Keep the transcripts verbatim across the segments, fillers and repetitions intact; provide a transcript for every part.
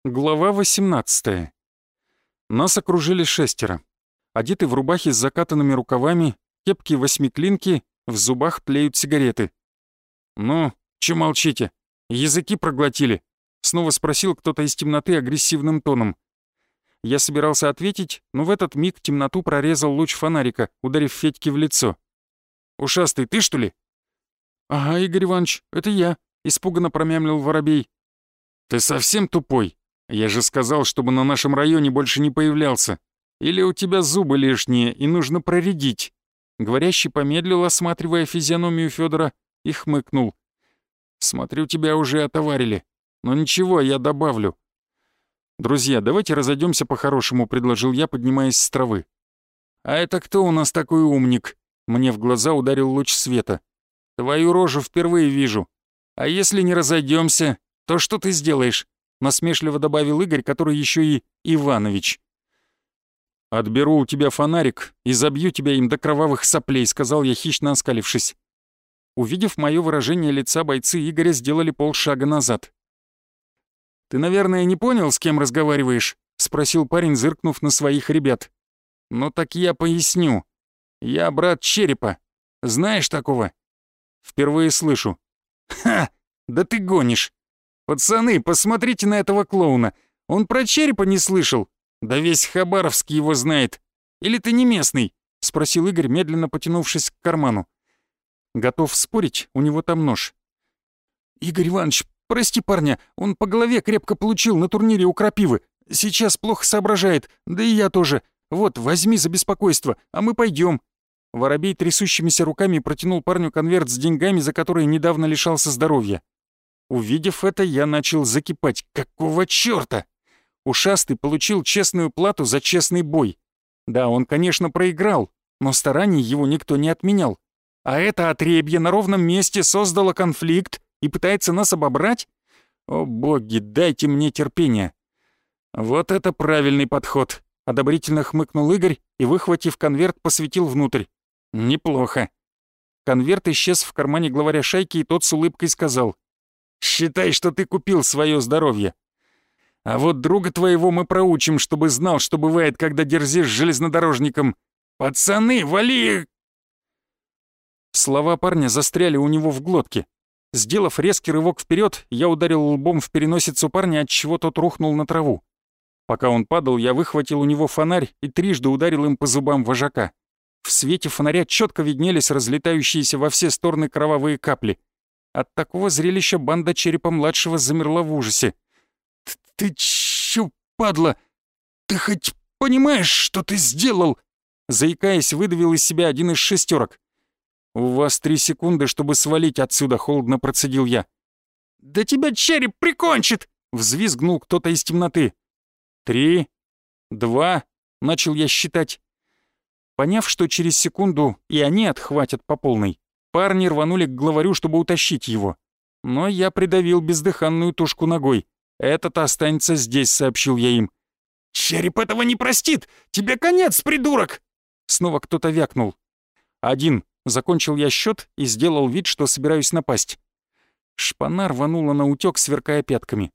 Глава восемнадцатая. Нас окружили шестеро. Одеты в рубахи с закатанными рукавами, кепки-восьмиклинки, в зубах тлеют сигареты. «Ну, чё молчите? Языки проглотили?» — снова спросил кто-то из темноты агрессивным тоном. Я собирался ответить, но в этот миг темноту прорезал луч фонарика, ударив Федьке в лицо. «Ушастый, ты что ли?» «Ага, Игорь Иванович, это я», — испуганно промямлил Воробей. «Ты совсем тупой? Я же сказал, чтобы на нашем районе больше не появлялся. Или у тебя зубы лишние и нужно проредить?» Говорящий помедлил, осматривая физиономию Федора, и хмыкнул. «Смотрю, тебя уже отоварили. Но ничего, я добавлю». «Друзья, давайте разойдемся по-хорошему», — предложил я, поднимаясь с травы. «А это кто у нас такой умник?» Мне в глаза ударил луч света. «Твою рожу впервые вижу. А если не разойдемся, то что ты сделаешь?» Насмешливо добавил Игорь, который еще и Иванович. «Отберу у тебя фонарик и забью тебя им до кровавых соплей», — сказал я, хищно оскалившись. Увидев мое выражение лица, бойцы Игоря сделали полшага назад. «Ты, наверное, не понял, с кем разговариваешь?» — спросил парень, зыркнув на своих ребят. «Ну так я поясню. Я брат Черепа. Знаешь такого?» «Впервые слышу». «Ха! Да ты гонишь! Пацаны, посмотрите на этого клоуна. Он про Черепа не слышал? Да весь Хабаровск его знает. Или ты не местный?» — спросил Игорь, медленно потянувшись к карману. Готов спорить, у него там нож. «Игорь Иванович, прости парня, он по голове крепко получил на турнире у Крапивы. Сейчас плохо соображает, да и я тоже. Вот, возьми за беспокойство, а мы пойдем». Воробей трясущимися руками протянул парню конверт с деньгами, за которые недавно лишался здоровья. Увидев это, я начал закипать. Какого чёрта? Ушастый получил честную плату за честный бой. Да, он, конечно, проиграл, но стараний его никто не отменял. А это отребье на ровном месте создало конфликт и пытается нас обобрать? О боги, дайте мне терпения. Вот это правильный подход. Одобрительно хмыкнул Игорь и, выхватив конверт, посветил внутрь. Неплохо. Конверт исчез в кармане главаря шайки, и тот с улыбкой сказал: «Считай, что ты купил свое здоровье. А вот друга твоего мы проучим, чтобы знал, что бывает, когда дерзишь железнодорожником. Пацаны, вали!» Слова парня застряли у него в глотке. Сделав резкий рывок вперед, я ударил лбом в переносицу парня, отчего тот рухнул на траву. Пока он падал, я выхватил у него фонарь и трижды ударил им по зубам вожака. В свете фонаря четко виднелись разлетающиеся во все стороны кровавые капли. От такого зрелища банда Черепа-младшего замерла в ужасе. «Ты чё, падла? Ты хоть понимаешь, что ты сделал?» Заикаясь, выдавил из себя один из шестерок. «У вас три секунды, чтобы свалить отсюда», — холодно процедил я. «Да тебя череп прикончит!» — взвизгнул кто-то из темноты. «Три, два», — начал я считать. Поняв, что через секунду и они отхватят по полной, парни рванули к главарю, чтобы утащить его. Но я придавил бездыханную тушку ногой. «Этот останется здесь», — сообщил я им. «Череп этого не простит! Тебе конец, придурок!» Снова кто-то вякнул. «Один», — закончил я счет и сделал вид, что собираюсь напасть. Шпана рванула наутёк, сверкая пятками.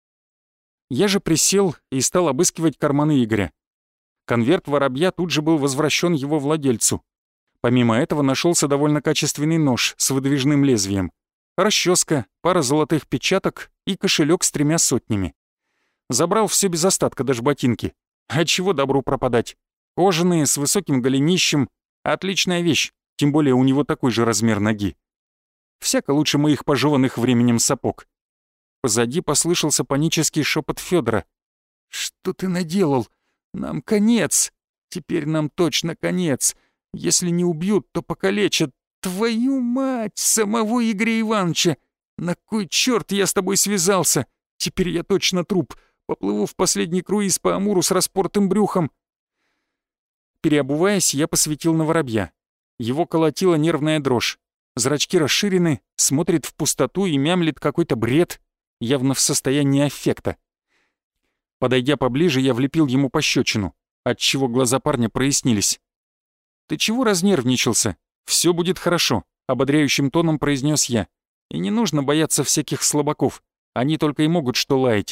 Я же присел и стал обыскивать карманы Игоря. Конверт воробья тут же был возвращен его владельцу. Помимо этого нашелся довольно качественный нож с выдвижным лезвием, расческа, пара золотых печаток и кошелек с тремя сотнями. Забрал все без остатка, даже ботинки. А чего добру пропадать? Кожаные, с высоким голенищем. Отличная вещь, тем более у него такой же размер ноги. Всяко лучше моих пожеванных временем сапог. Позади послышался панический шепот Федора. «Что ты наделал? Нам конец! Теперь нам точно конец! Если не убьют, то покалечат! Твою мать! Самого Игоря Ивановича! На кой черт я с тобой связался? Теперь я точно труп! Поплыву в последний круиз по Амуру с распортым брюхом!» Переобуваясь, я посветил на воробья. Его колотила нервная дрожь. Зрачки расширены, смотрит в пустоту и мямлит какой-то бред, явно в состоянии аффекта. Подойдя поближе, я влепил ему пощечину, отчего глаза парня прояснились. «Ты чего разнервничался? Все будет хорошо», — ободряющим тоном произнес я. «И не нужно бояться всяких слабаков, они только и могут что лаять.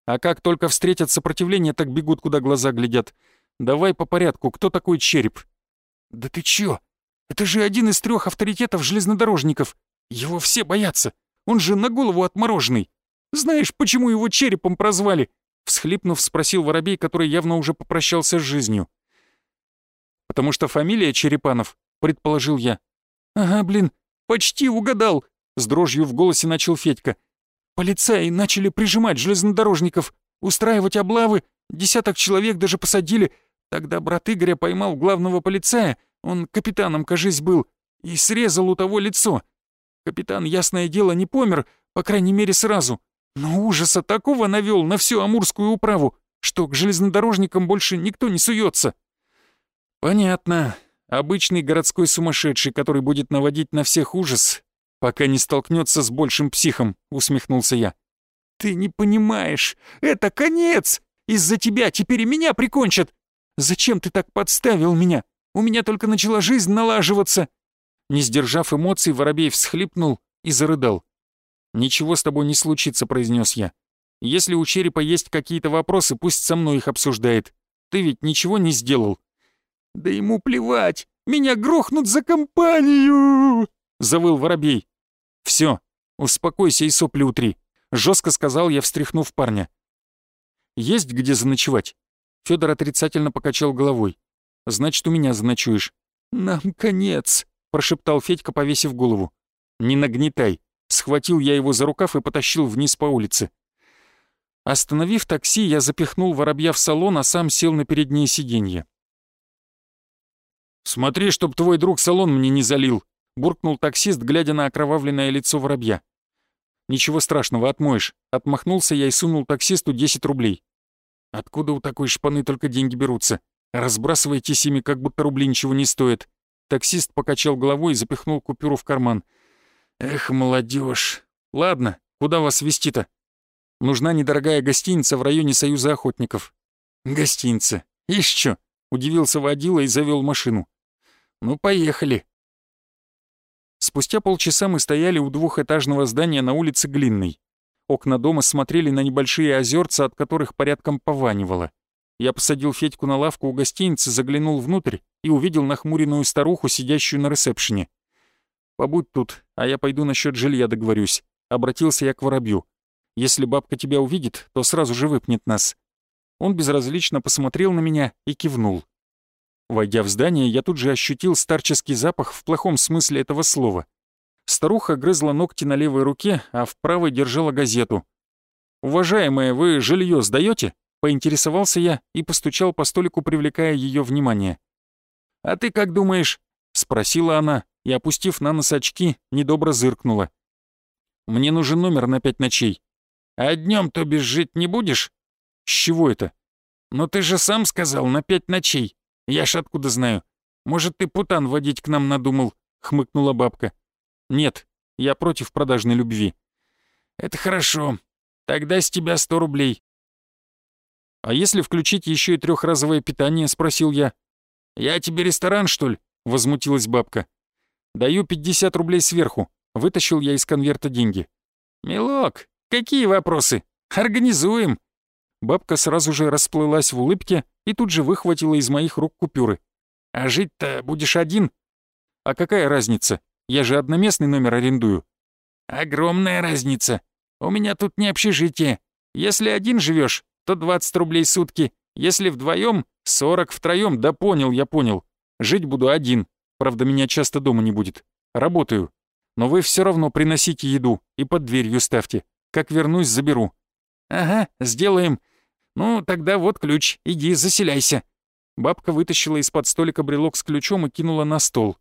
А как только встретят сопротивление, так бегут, куда глаза глядят. Давай по порядку, кто такой Череп?» «Да ты чё? Это же один из трех авторитетов железнодорожников. Его все боятся. Он же на голову отмороженный. Знаешь, почему его Черепом прозвали?» Всхлипнув, спросил Воробей, который явно уже попрощался с жизнью. «Потому что фамилия Черепанов», — предположил я. «Ага, блин, почти угадал», — с дрожью в голосе начал Федька. «Полицаи начали прижимать железнодорожников, устраивать облавы, десяток человек даже посадили. Тогда брат Игоря поймал главного полицая, он капитаном, кажись, был, и срезал у того лицо. Капитан, ясное дело, не помер, по крайней мере, сразу. Но ужаса такого навёл на всю Амурскую управу, что к железнодорожникам больше никто не суется». «Понятно. Обычный городской сумасшедший, который будет наводить на всех ужас, пока не столкнется с большим психом», — усмехнулся я. «Ты не понимаешь, это конец! Из-за тебя теперь и меня прикончат! Зачем ты так подставил меня? У меня только начала жизнь налаживаться!» Не сдержав эмоций, Воробей всхлипнул и зарыдал. «Ничего с тобой не случится», — произнес я. «Если у Черепа есть какие-то вопросы, пусть со мной их обсуждает. Ты ведь ничего не сделал». «Да ему плевать! Меня грохнут за компанию!» — завыл Воробей. «Всё, успокойся и сопли утри», — жестко сказал я, встряхнув парня. «Есть где заночевать?» Федор отрицательно покачал головой. «Значит, у меня заночуешь». «Нам конец», — прошептал Федька, повесив голову. «Не нагнетай». Схватил я его за рукав и потащил вниз по улице. Остановив такси, я запихнул Воробья в салон, а сам сел на переднее сиденье. «Смотри, чтоб твой друг салон мне не залил», — буркнул таксист, глядя на окровавленное лицо Воробья. «Ничего страшного, отмоешь», — отмахнулся я и сунул таксисту десять рублей. «Откуда у такой шпаны только деньги берутся? Разбрасывайтесь ими, как будто рубли ничего не стоят». Таксист покачал головой и запихнул купюру в карман. «Эх, молодежь. Ладно, куда вас везти-то?» «Нужна недорогая гостиница в районе Союза охотников». «Гостиница? Ишь чё?» — удивился водила и завёл машину. «Ну, поехали». Спустя полчаса мы стояли у двухэтажного здания на улице Глинной. Окна дома смотрели на небольшие озерца, от которых порядком пованивало. Я посадил Федьку на лавку у гостиницы, заглянул внутрь и увидел нахмуренную старуху, сидящую на ресепшене. «Побудь тут, а я пойду насчет жилья договорюсь», — обратился я к Воробью. «Если бабка тебя увидит, то сразу же выпнет нас». Он безразлично посмотрел на меня и кивнул. Войдя в здание, я тут же ощутил старческий запах в плохом смысле этого слова. Старуха грызла ногти на левой руке, а в правой держала газету. «Уважаемая, вы жилье сдаете?» — поинтересовался я и постучал по столику, привлекая ее внимание. «А ты как думаешь?» — спросила она и, опустив на нос очки, недобро зыркнула. «Мне нужен номер на пять ночей». «А днем то без жить не будешь?» «С чего это?» «Ну ты же сам сказал, на пять ночей. Я ж откуда знаю? Может, ты путан водить к нам надумал?» — хмыкнула бабка. «Нет, я против продажной любви». «Это хорошо. Тогда с тебя сто рублей». «А если включить еще и трехразовое питание?» — спросил я. «Я тебе ресторан, что ли?» — возмутилась бабка. «Даю пятьдесят рублей сверху», — вытащил я из конверта деньги. «Милок, какие вопросы? Организуем». Бабка сразу же расплылась в улыбке и тут же выхватила из моих рук купюры. «А жить-то будешь один?» «А какая разница? Я же одноместный номер арендую». «Огромная разница. У меня тут не общежитие. Если один живешь, то двадцать рублей сутки. Если вдвоем, сорок втроем. Да понял, я понял. Жить буду один. Правда, меня часто дома не будет. Работаю. Но вы все равно приносите еду и под дверью ставьте. Как вернусь, заберу». «Ага, сделаем. Ну, тогда вот ключ. Иди, заселяйся». Бабка вытащила из-под столика брелок с ключом и кинула на стол.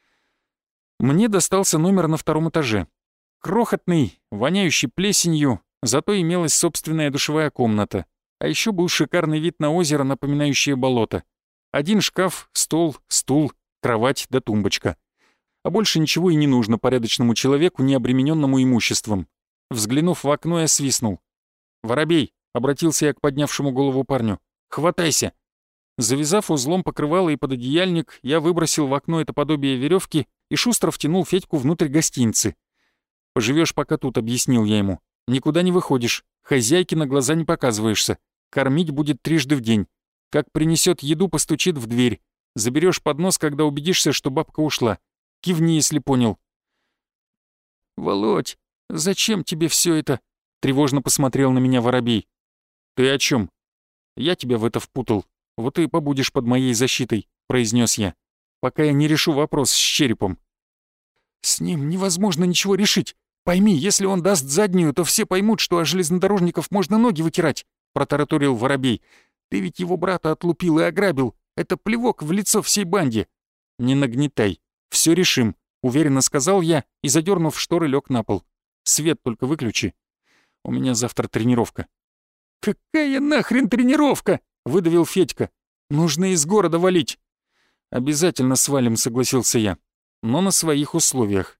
Мне достался номер на втором этаже. Крохотный, воняющий плесенью, зато имелась собственная душевая комната. А еще был шикарный вид на озеро, напоминающее болото. Один шкаф, стол, стул, кровать да тумбочка. А больше ничего и не нужно порядочному человеку, не обремененному имуществом. Взглянув в окно, я свистнул. «Воробей!» — обратился я к поднявшему голову парню. «Хватайся!» Завязав узлом покрывало и пододеяльник, я выбросил в окно это подобие веревки и шустро втянул Федьку внутрь гостиницы. «Поживешь пока тут», — объяснил я ему. Никуда не выходишь, хозяйке на глаза не показываешься. Кормить будет трижды в день. Как принесет еду, постучит в дверь. Заберешь поднос, когда убедишься, что бабка ушла. Кивни, если понял». «Володь, зачем тебе все это?» — тревожно посмотрел на меня Воробей. «Ты о чем? Я тебя в это впутал. Вот и побудешь под моей защитой», — произнес я, «пока я не решу вопрос с черепом». «С ним невозможно ничего решить. Пойми, если он даст заднюю, то все поймут, что о железнодорожников можно ноги вытирать», — протараторил Воробей. «Ты ведь его брата отлупил и ограбил. Это плевок в лицо всей банде». «Не нагнетай. Все решим», — уверенно сказал я и, задернув шторы, лег на пол. «Свет только выключи. У меня завтра тренировка». «Какая нахрен тренировка?» — выдавил Федька. «Нужно из города валить». «Обязательно свалим», — согласился я. «Но на своих условиях».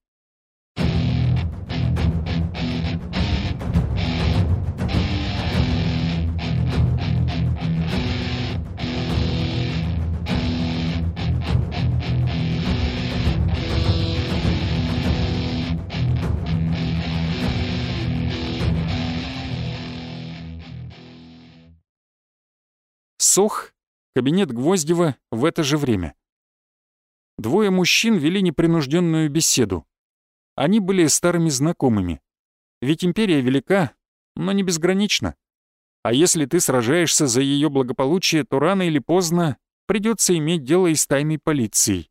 Сох, кабинет Гвоздева в это же время. Двое мужчин вели непринужденную беседу. Они были старыми знакомыми. Ведь империя велика, но не безгранична. А если ты сражаешься за ее благополучие, то рано или поздно придется иметь дело и с тайной полицией.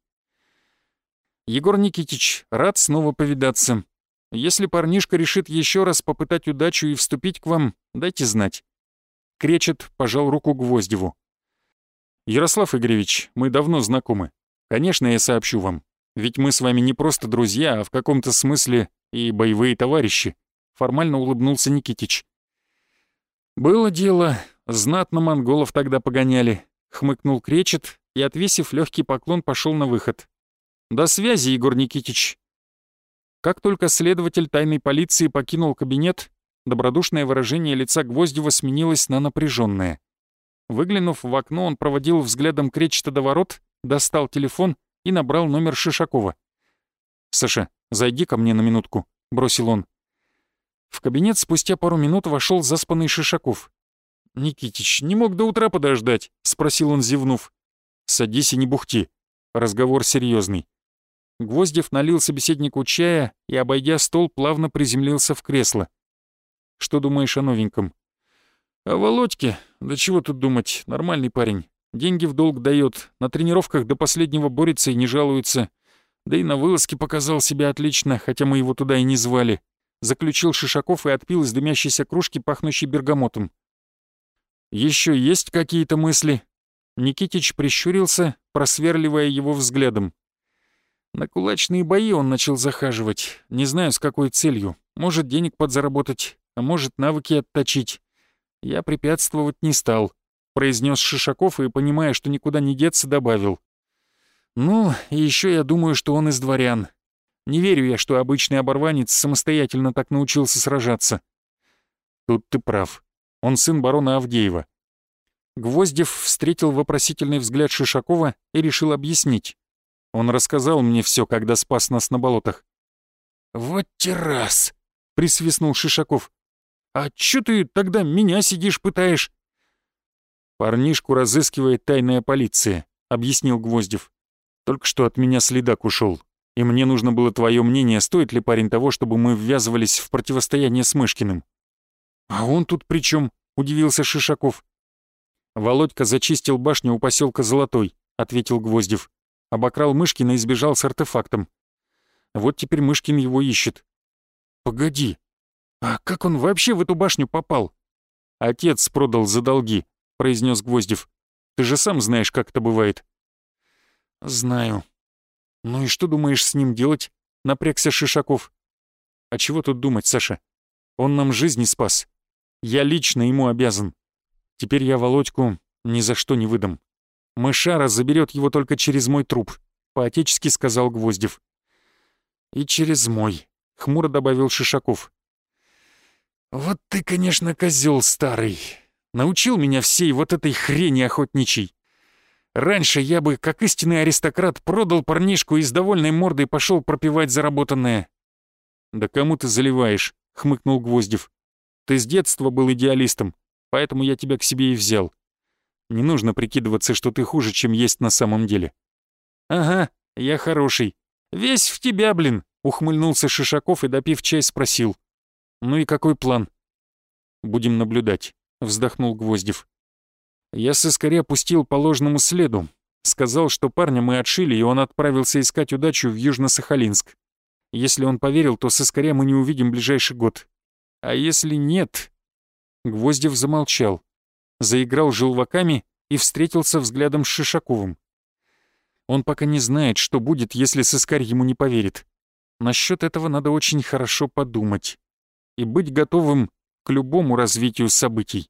«Егор Никитич, рад снова повидаться. Если парнишка решит еще раз попытать удачу и вступить к вам, дайте знать». Кречет пожал руку Гвоздеву. «Ярослав Игоревич, мы давно знакомы. Конечно, я сообщу вам. Ведь мы с вами не просто друзья, а в каком-то смысле и боевые товарищи», — формально улыбнулся Никитич. «Было дело, знатно монголов тогда погоняли», — хмыкнул Кречет и, отвесив легкий поклон, пошел на выход. «До связи, Егор Никитич». Как только следователь тайной полиции покинул кабинет, добродушное выражение лица Гвоздева сменилось на напряженное. Выглянув в окно, он проводил взглядом Кречета до ворот, достал телефон и набрал номер Шишакова. «Саша, зайди ко мне на минутку», — бросил он. В кабинет спустя пару минут вошел заспанный Шишаков. «Никитич, не мог до утра подождать?» — спросил он, зевнув. «Садись и не бухти. Разговор серьезный». Гвоздев налил собеседнику чая и, обойдя стол, плавно приземлился в кресло. «Что думаешь о новеньком?» «О Володьке? Да чего тут думать, нормальный парень. Деньги в долг дает, на тренировках до последнего борется и не жалуется. Да и на вылазке показал себя отлично, хотя мы его туда и не звали», — заключил Шишаков и отпил из дымящейся кружки, пахнущей бергамотом. «Еще есть какие-то мысли?» Никитич прищурился, просверливая его взглядом. «На кулачные бои он начал захаживать. Не знаю, с какой целью. Может, денег подзаработать, а может, навыки отточить. Я препятствовать не стал», — произнес Шишаков и, понимая, что никуда не деться, добавил. «Ну, и еще я думаю, что он из дворян. Не верю я, что обычный оборванец самостоятельно так научился сражаться». «Тут ты прав. Он сын барона Авдеева». Гвоздев встретил вопросительный взгляд Шишакова и решил объяснить. «Он рассказал мне все, когда спас нас на болотах». «Вот террас!» — присвистнул Шишаков. «А чё ты тогда меня сидишь пытаешь?» «Парнишку разыскивает тайная полиция», — объяснил Гвоздев. «Только что от меня следак ушел, и мне нужно было твое мнение, стоит ли парень того, чтобы мы ввязывались в противостояние с Мышкиным». «А он тут при чем? Удивился Шишаков. «Володька зачистил башню у поселка Золотой», — ответил Гвоздев. «Обокрал Мышкина и сбежал с артефактом. Вот теперь Мышкин его ищет». «Погоди, а как он вообще в эту башню попал?» «Отец продал за долги», — произнес Гвоздев. «Ты же сам знаешь, как это бывает». «Знаю. Ну и что думаешь с ним делать?» — напрягся Шишаков. «А чего тут думать, Саша? Он нам жизни спас. Я лично ему обязан. Теперь я Володьку ни за что не выдам. Мышара заберет его только через мой труп», — по-отечески сказал Гвоздев. «И через мой», — хмуро добавил Шишаков. «Вот ты, конечно, козел старый. Научил меня всей вот этой хрени охотничьей. Раньше я бы, как истинный аристократ, продал парнишку и с довольной мордой пошел пропивать заработанное». «Да кому ты заливаешь?» — хмыкнул Гвоздев. Ты с детства был идеалистом, поэтому я тебя к себе и взял. Не нужно прикидываться, что ты хуже, чем есть на самом деле». «Ага, я хороший. Весь в тебя, блин», — ухмыльнулся Шишаков и, допив чай, спросил. «Ну и какой план?» «Будем наблюдать», — вздохнул Гвоздев. «Я сыскаря пустил по ложному следу. Сказал, что парня мы отшили, и он отправился искать удачу в Южно-Сахалинск. Если он поверил, то сыскаря мы не увидим ближайший год. А если нет...» Гвоздев замолчал, заиграл желваками и встретился взглядом с Шишаковым. Он пока не знает, что будет, если сыскарь ему не поверит. Насчет этого надо очень хорошо подумать и быть готовым к любому развитию событий.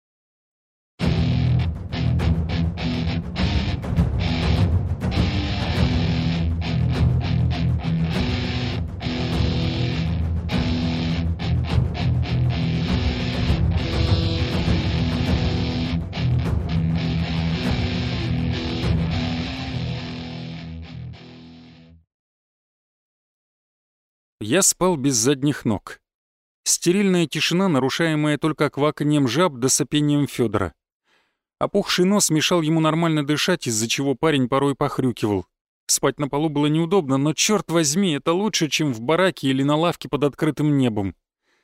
Я спал без задних ног. Стерильная тишина, нарушаемая только кваканьем жаб да сопением Федора. Опухший нос мешал ему нормально дышать, из-за чего парень порой похрюкивал. Спать на полу было неудобно, но, черт возьми, это лучше, чем в бараке или на лавке под открытым небом.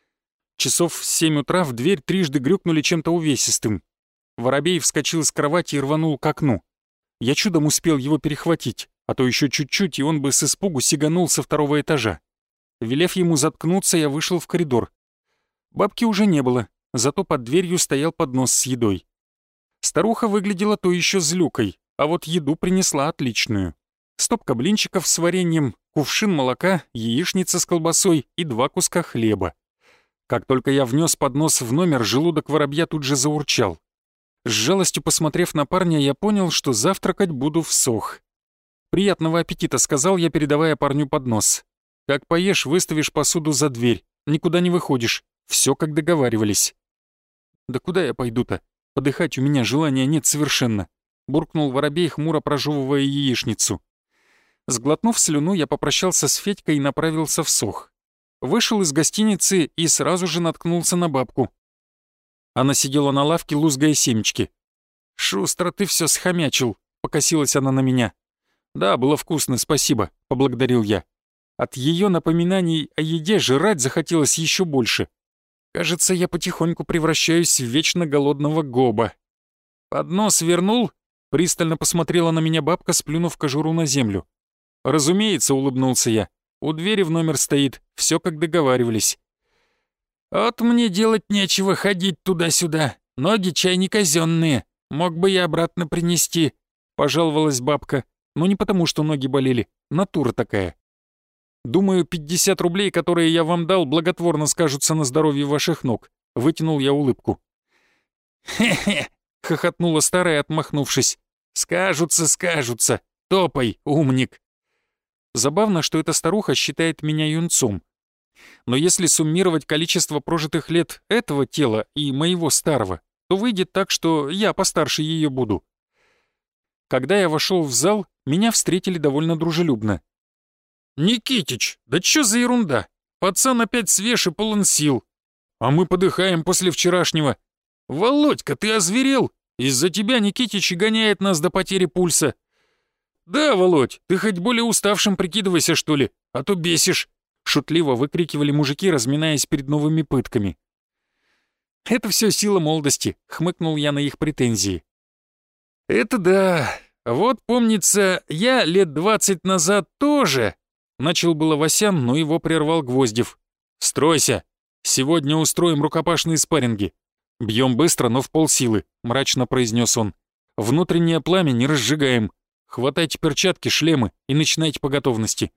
Часов в семь утра в дверь трижды грюкнули чем-то увесистым. Воробей вскочил с кровати и рванул к окну. Я чудом успел его перехватить, а то еще чуть-чуть, и он бы с испугу сиганул со второго этажа. Велев ему заткнуться, я вышел в коридор. Бабки уже не было, зато под дверью стоял поднос с едой. Старуха выглядела то еще злюкой, а вот еду принесла отличную. Стопка блинчиков с вареньем, кувшин молока, яичница с колбасой и два куска хлеба. Как только я внес поднос в номер, желудок воробья тут же заурчал. С жалостью посмотрев на парня, я понял, что завтракать буду всох. «Приятного аппетита», — сказал я, передавая парню поднос. «Как поешь, выставишь посуду за дверь, никуда не выходишь, все как договаривались». «Да куда я пойду-то? Подыхать у меня желания нет совершенно», — буркнул воробей, хмуро прожевывая яичницу. Сглотнув слюну, я попрощался с Федькой и направился в Сох. Вышел из гостиницы и сразу же наткнулся на бабку. Она сидела на лавке, лузгая семечки. «Шустро ты все схомячил», — покосилась она на меня. «Да, было вкусно, спасибо», — поблагодарил я. От ее напоминаний о еде жрать захотелось еще больше. Кажется, я потихоньку превращаюсь в вечно голодного гоба. «Поднос вернул?» — пристально посмотрела на меня бабка, сплюнув кожуру на землю. «Разумеется», — улыбнулся я. «У двери в номер стоит, все как договаривались». «Вот мне делать нечего ходить туда-сюда, ноги чай не казенные, мог бы я обратно принести», — пожаловалась бабка. Но не потому, что ноги болели, натура такая. «Думаю, пятьдесят рублей, которые я вам дал, благотворно скажутся на здоровье ваших ног», — вытянул я улыбку. «Хе-хе», — хохотнула старая, отмахнувшись. «Скажутся, скажутся. Топай, умник». Забавно, что эта старуха считает меня юнцом. Но если суммировать количество прожитых лет этого тела и моего старого, то выйдет так, что я постарше ее буду. Когда я вошел в зал, меня встретили довольно дружелюбно. «Никитич, да чё за ерунда? Пацан опять свеж и полон сил. А мы подыхаем после вчерашнего. Володька, ты озверел? Из-за тебя Никитич и гоняет нас до потери пульса». «Да, Володь, ты хоть более уставшим прикидывайся, что ли, а то бесишь», — шутливо выкрикивали мужики, разминаясь перед новыми пытками. «Это все сила молодости», — хмыкнул я на их претензии. «Это да. Вот, помнится, я лет двадцать назад тоже...» Начал было Васян, но его прервал Гвоздев. «Стройся! Сегодня устроим рукопашные спарринги. Бьем быстро, но в полсилы», — мрачно произнес он. «Внутреннее пламя не разжигаем. Хватайте перчатки, шлемы и начинайте по готовности».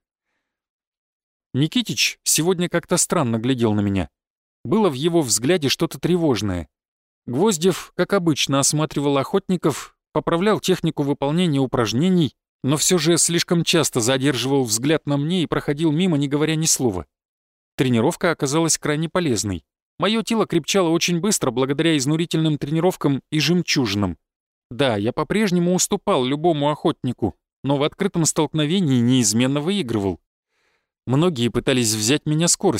Никитич сегодня как-то странно глядел на меня. Было в его взгляде что-то тревожное. Гвоздев, как обычно, осматривал охотников, поправлял технику выполнения упражнений, но все же слишком часто задерживал взгляд на мне и проходил мимо, не говоря ни слова. Тренировка оказалась крайне полезной. Мое тело крепчало очень быстро благодаря изнурительным тренировкам и жемчужинам. Да, я по-прежнему уступал любому охотнику, но в открытом столкновении неизменно выигрывал. Многие пытались взять меня скоростью,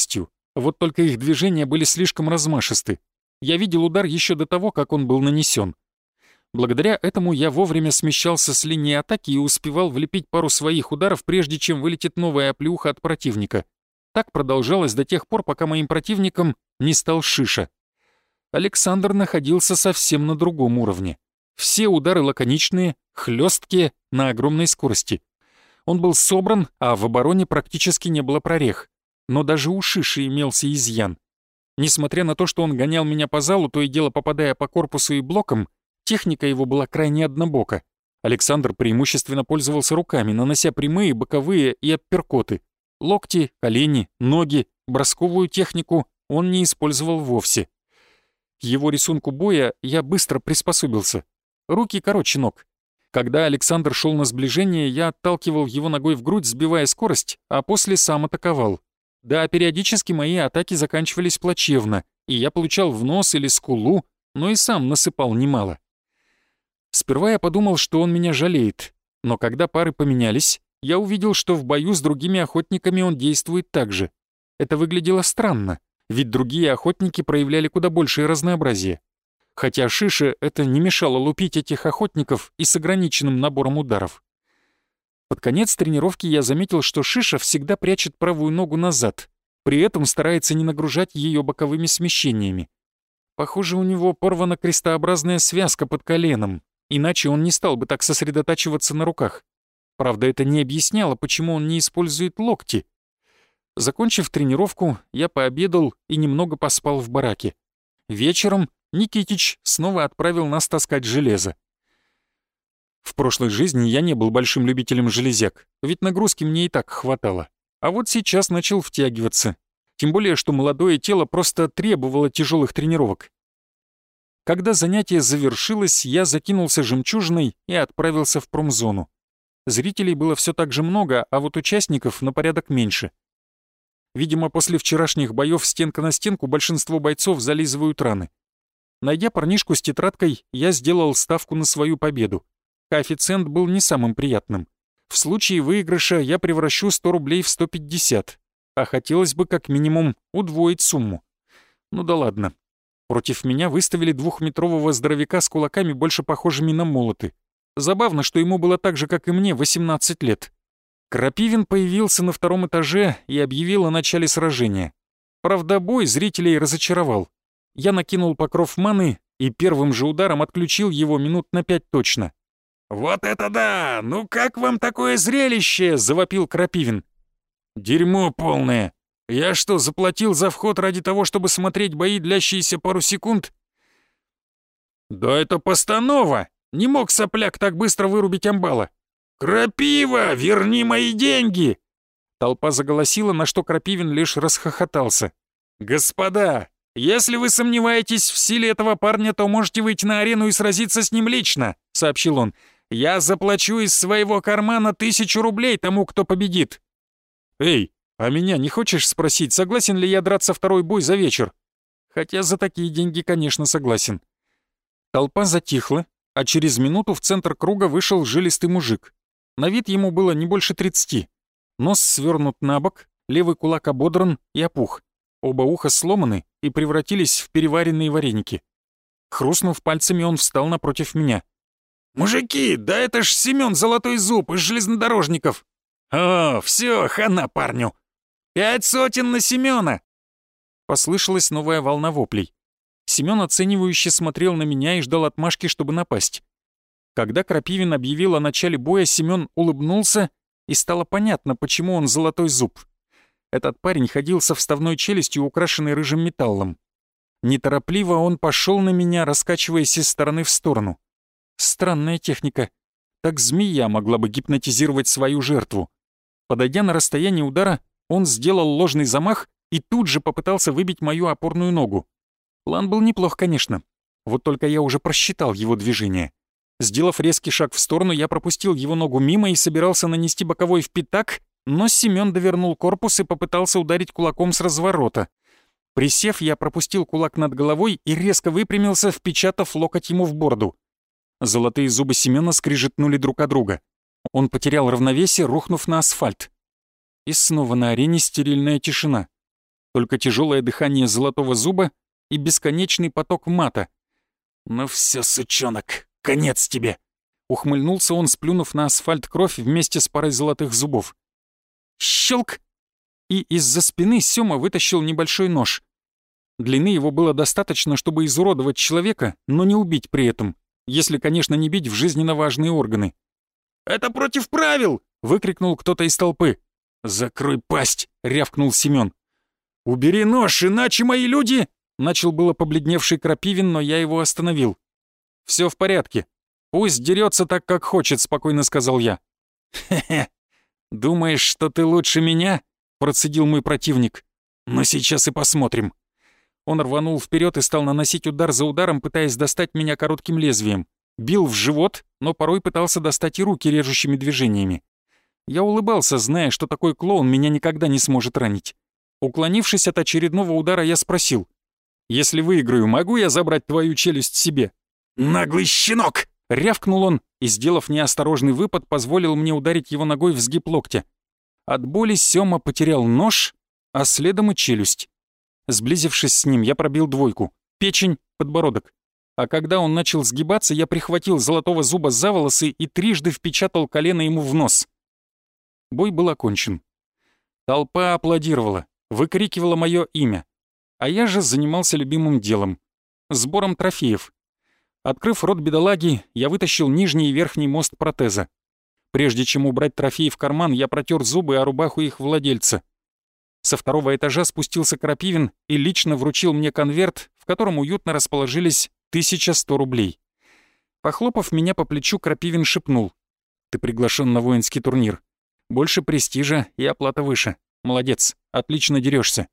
Вот только их движения были слишком размашисты. Я видел удар еще до того, как он был нанесен. Благодаря этому я вовремя смещался с линии атаки и успевал влепить пару своих ударов, прежде чем вылетит новая оплеуха от противника. Так продолжалось до тех пор, пока моим противником не стал Шиша. Александр находился совсем на другом уровне. Все удары лаконичные, хлесткие, на огромной скорости. Он был собран, а в обороне практически не было прорех. Но даже у Шиши имелся изъян. Несмотря на то, что он гонял меня по залу, то и дело попадая по корпусу и блокам, техника его была крайне однобока. Александр преимущественно пользовался руками, нанося прямые, боковые и апперкоты. Локти, колени, ноги, бросковую технику он не использовал вовсе. К его рисунку боя я быстро приспособился. Руки короче ног. Когда Александр шел на сближение, я отталкивал его ногой в грудь, сбивая скорость, а после сам атаковал. Да, периодически мои атаки заканчивались плачевно, и я получал в нос или скулу, но и сам насыпал немало. Сперва я подумал, что он меня жалеет, но когда пары поменялись, я увидел, что в бою с другими охотниками он действует так же. Это выглядело странно, ведь другие охотники проявляли куда большее разнообразие. Хотя Шише это не мешало лупить этих охотников и с ограниченным набором ударов. Под конец тренировки я заметил, что Шиша всегда прячет правую ногу назад, при этом старается не нагружать ее боковыми смещениями. Похоже, у него порвана крестообразная связка под коленом, иначе он не стал бы так сосредотачиваться на руках. Правда, это не объясняло, почему он не использует локти. Закончив тренировку, я пообедал и немного поспал в бараке. Вечером Никитич снова отправил нас таскать железо. В прошлой жизни я не был большим любителем железяк, ведь нагрузки мне и так хватало. А вот сейчас начал втягиваться. Тем более, что молодое тело просто требовало тяжелых тренировок. Когда занятие завершилось, я закинулся жемчужиной и отправился в промзону. Зрителей было все так же много, а вот участников на порядок меньше. Видимо, после вчерашних боев стенка на стенку большинство бойцов зализывают раны. Найдя парнишку с тетрадкой, я сделал ставку на свою победу. Коэффициент был не самым приятным. В случае выигрыша я превращу сто рублей в сто пятьдесят, а хотелось бы как минимум удвоить сумму. Ну да ладно. Против меня выставили двухметрового здоровяка с кулаками, больше похожими на молоты. Забавно, что ему было так же, как и мне, восемнадцать лет. Крапивин появился на втором этаже и объявил о начале сражения. Правда, бой зрителей разочаровал. Я накинул покров маны и первым же ударом отключил его минут на пять точно. «Вот это да! Ну как вам такое зрелище?» — завопил Крапивин. «Дерьмо полное! Я что, заплатил за вход ради того, чтобы смотреть бои, длящиеся пару секунд?» «Да это постанова! Не мог сопляк так быстро вырубить амбала!» «Крапива, верни мои деньги!» Толпа заголосила, на что Крапивин лишь расхохотался. «Господа, если вы сомневаетесь в силе этого парня, то можете выйти на арену и сразиться с ним лично», — сообщил он. «Я заплачу из своего кармана тысячу рублей тому, кто победит». «Эй, а меня не хочешь спросить, согласен ли я драться второй бой за вечер?» Хотя за такие деньги, конечно, согласен. Толпа затихла, а через минуту в центр круга вышел жилистый мужик. На вид ему было не больше тридцати. Нос свернут на бок, левый кулак ободран и опух. Оба уха сломаны и превратились в переваренные вареники. Хрустнув пальцами, он встал напротив меня. «Мужики, да это ж Семён Золотой Зуб из железнодорожников!» «О, всё, хана парню! Пять сотен на Семёна!» Послышалась новая волна воплей. Семён оценивающе смотрел на меня и ждал отмашки, чтобы напасть. Когда Крапивин объявил о начале боя, Семён улыбнулся, и стало понятно, почему он Золотой Зуб. Этот парень ходил со вставной челюстью, украшенной рыжим металлом. Неторопливо он пошел на меня, раскачиваясь из стороны в сторону. Странная техника. Так змея могла бы гипнотизировать свою жертву. Подойдя на расстояние удара, он сделал ложный замах и тут же попытался выбить мою опорную ногу. План был неплох, конечно. Вот только я уже просчитал его движение. Сделав резкий шаг в сторону, я пропустил его ногу мимо и собирался нанести боковой впитак, но Семён довернул корпус и попытался ударить кулаком с разворота. Присев, я пропустил кулак над головой и резко выпрямился, впечатав локоть ему в бороду. Золотые зубы Семёна скрижетнули друг о друга. Он потерял равновесие, рухнув на асфальт. И снова на арене стерильная тишина. только тяжелое дыхание золотого зуба и бесконечный поток мата. «Ну все, сучонок, конец тебе!» Ухмыльнулся он, сплюнув на асфальт кровь вместе с парой золотых зубов. Щелк! И из-за спины Сёма вытащил небольшой нож. Длины его было достаточно, чтобы изуродовать человека, но не убить при этом, если, конечно, не бить в жизненно важные органы. «Это против правил!» — выкрикнул кто-то из толпы. «Закрой пасть!» — рявкнул Семён. «Убери нож, иначе мои люди...» — начал было побледневший Крапивин, но я его остановил. «Всё в порядке. Пусть дерётся так, как хочет», — спокойно сказал я. «Хе-хе, думаешь, что ты лучше меня?» — процедил мой противник. «Но сейчас и посмотрим». Он рванул вперёд и стал наносить удар за ударом, пытаясь достать меня коротким лезвием. Бил в живот, но порой пытался достать и руки режущими движениями. Я улыбался, зная, что такой клоун меня никогда не сможет ранить. Уклонившись от очередного удара, я спросил: «Если выиграю, могу я забрать твою челюсть себе?» «Наглый щенок!» — рявкнул он и, сделав неосторожный выпад, позволил мне ударить его ногой в сгиб локтя. От боли Сёма потерял нож, а следом и челюсть. Сблизившись с ним, я пробил двойку — печень, подбородок. А когда он начал сгибаться, я прихватил золотого зуба за волосы и трижды впечатал колено ему в нос. Бой был окончен. Толпа аплодировала, выкрикивала мое имя. А я же занимался любимым делом — сбором трофеев. Открыв рот бедолаги, я вытащил нижний и верхний мост протеза. Прежде чем убрать трофей в карман, я протер зубы о рубаху их владельца. Со второго этажа спустился Крапивин и лично вручил мне конверт, в котором уютно расположились тысяча сто рублей. Похлопав меня по плечу, Крапивин шепнул: «Ты приглашен на воинский турнир. Больше престижа и оплата выше. Молодец, отлично дерешься».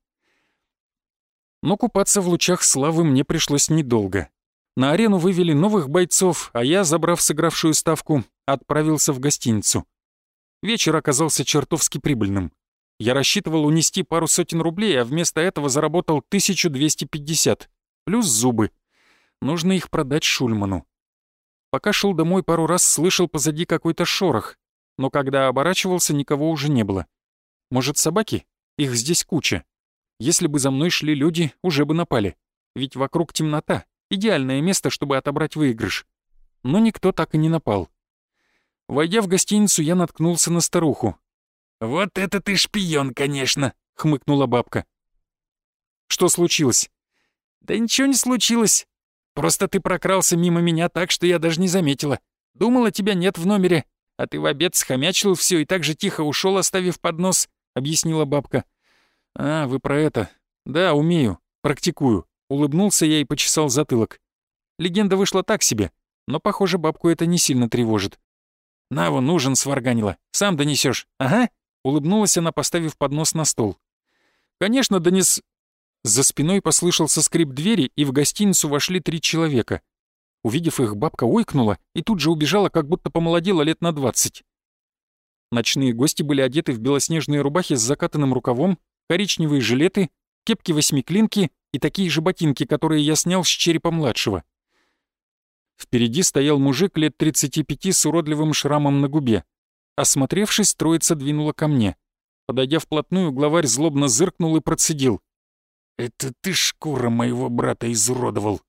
Но купаться в лучах славы мне пришлось недолго. На арену вывели новых бойцов, а я, забрав сыгравшую ставку, отправился в гостиницу. Вечер оказался чертовски прибыльным. Я рассчитывал унести пару сотен рублей, а вместо этого заработал тысячу двести пятьдесят, плюс зубы. Нужно их продать Шульману. Пока шел домой, пару раз слышал позади какой-то шорох, но когда оборачивался, никого уже не было. Может, собаки? Их здесь куча. Если бы за мной шли люди, уже бы напали. Ведь вокруг темнота. Идеальное место, чтобы отобрать выигрыш. Но никто так и не напал. Войдя в гостиницу, я наткнулся на старуху. «Вот это ты шпион, конечно», — хмыкнула бабка. «Что случилось?» «Да ничего не случилось. Просто ты прокрался мимо меня так, что я даже не заметила. Думала, тебя нет в номере, а ты в обед схомячил все и так же тихо ушел, оставив поднос», — объяснила бабка. «А, вы про это. Да, умею, практикую», — улыбнулся я и почесал затылок. Легенда вышла так себе, но, похоже, бабку это не сильно тревожит. «На вон, ужин сварганила. Сам донесешь. Ага», — улыбнулась она, поставив поднос на стол. «Конечно, донес...» За спиной послышался скрип двери, и в гостиницу вошли три человека. Увидев их, бабка ойкнула и тут же убежала, как будто помолодела лет на двадцать. Ночные гости были одеты в белоснежные рубахи с закатанным рукавом, коричневые жилеты, кепки-восьмиклинки и такие же ботинки, которые я снял с черепа младшего. Впереди стоял мужик лет тридцати пяти с уродливым шрамом на губе. Осмотревшись, троица двинула ко мне. Подойдя вплотную, главарь злобно зыркнул и процедил: «Это ты шкура моего брата изуродовал».